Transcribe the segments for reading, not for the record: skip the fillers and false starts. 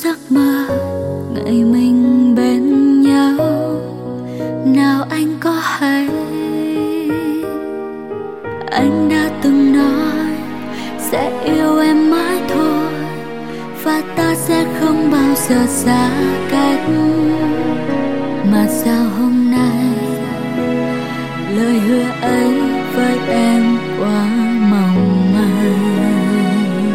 giấc mơ ngày mình bên nhau, nào anh có hay anh đã từng nói sẽ yêu em mãi thôi, và ta sẽ không bao giờ xa cách. Mà sao hôm nay lời hứa ấy với em quá mong manh?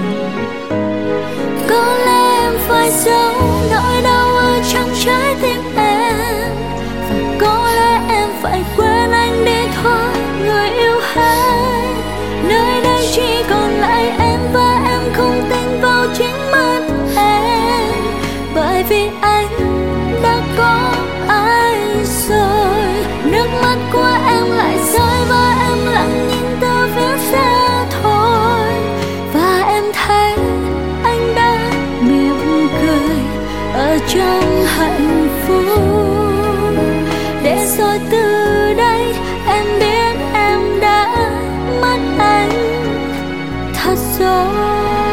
Có lẽ em phải giấu nỗi đau ở trong trái tim em, và có lẽ em phải quên anh đi thôi người yêu hãy. Nơi đây chỉ còn lại em và em không tin vào chính mắt em, bởi vì anh đã có ai rồi. Nước mắt của em lại rơi và em lặng nhìn từ phía xa thôi, và em thấy anh đã mỉm cười ở trong hạnh phúc. Để rồi từ đây em biết em đã mất anh thật rồi.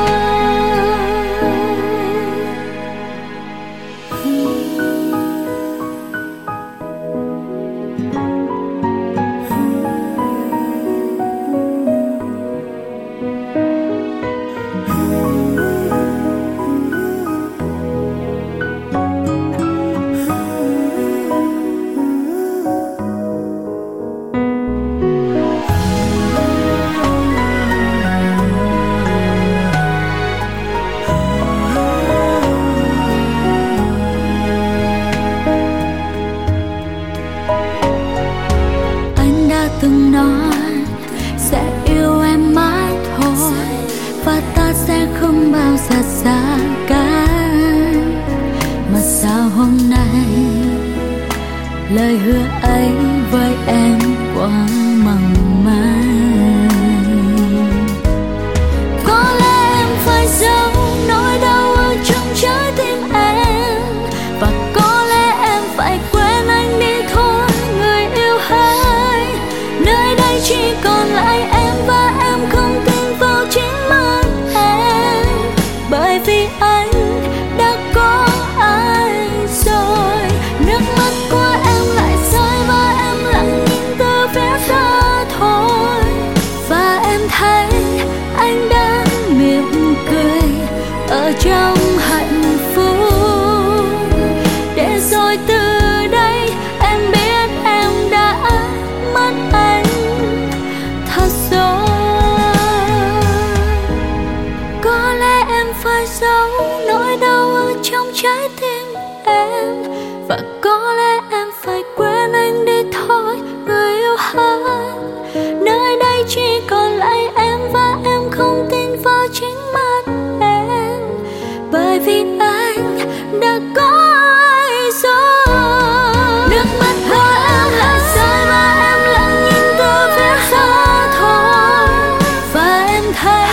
Từng nói sẽ yêu em mãi thôi, và ta sẽ không bao giờ xa cách. Mà sao hôm nay lời hứa ấy với em quá mong manh? Có lẽ em phải giấu nỗi đau ở trong trái tim em, và có lẽ em phải quên anh đi thôi người yêu hãy. Nơi đây chỉ còn lại em và em không tin vào chính mắt em, bởi vì anh đã có ai rồi. Nước mắt của em lại rơi và em lặng nhìn từ phía xa thôi, và em thấy anh đã mỉm cười ở trong hạnh phúc. Để rồi từ đây em biết em đã mất anh thật rồi. Có lẽ em phải giấu nỗi đau ở trong trái tim em, và có lẽ em phải quên anh đi thôi người yêu hãy. Nơi đây chỉ còn lại em và em không tin vào chính mắt em, bởi vì anh đã có ai rồi. Nước mắt của em lại rơi và em lặng nhìn từ phía xa thôi, và em thấy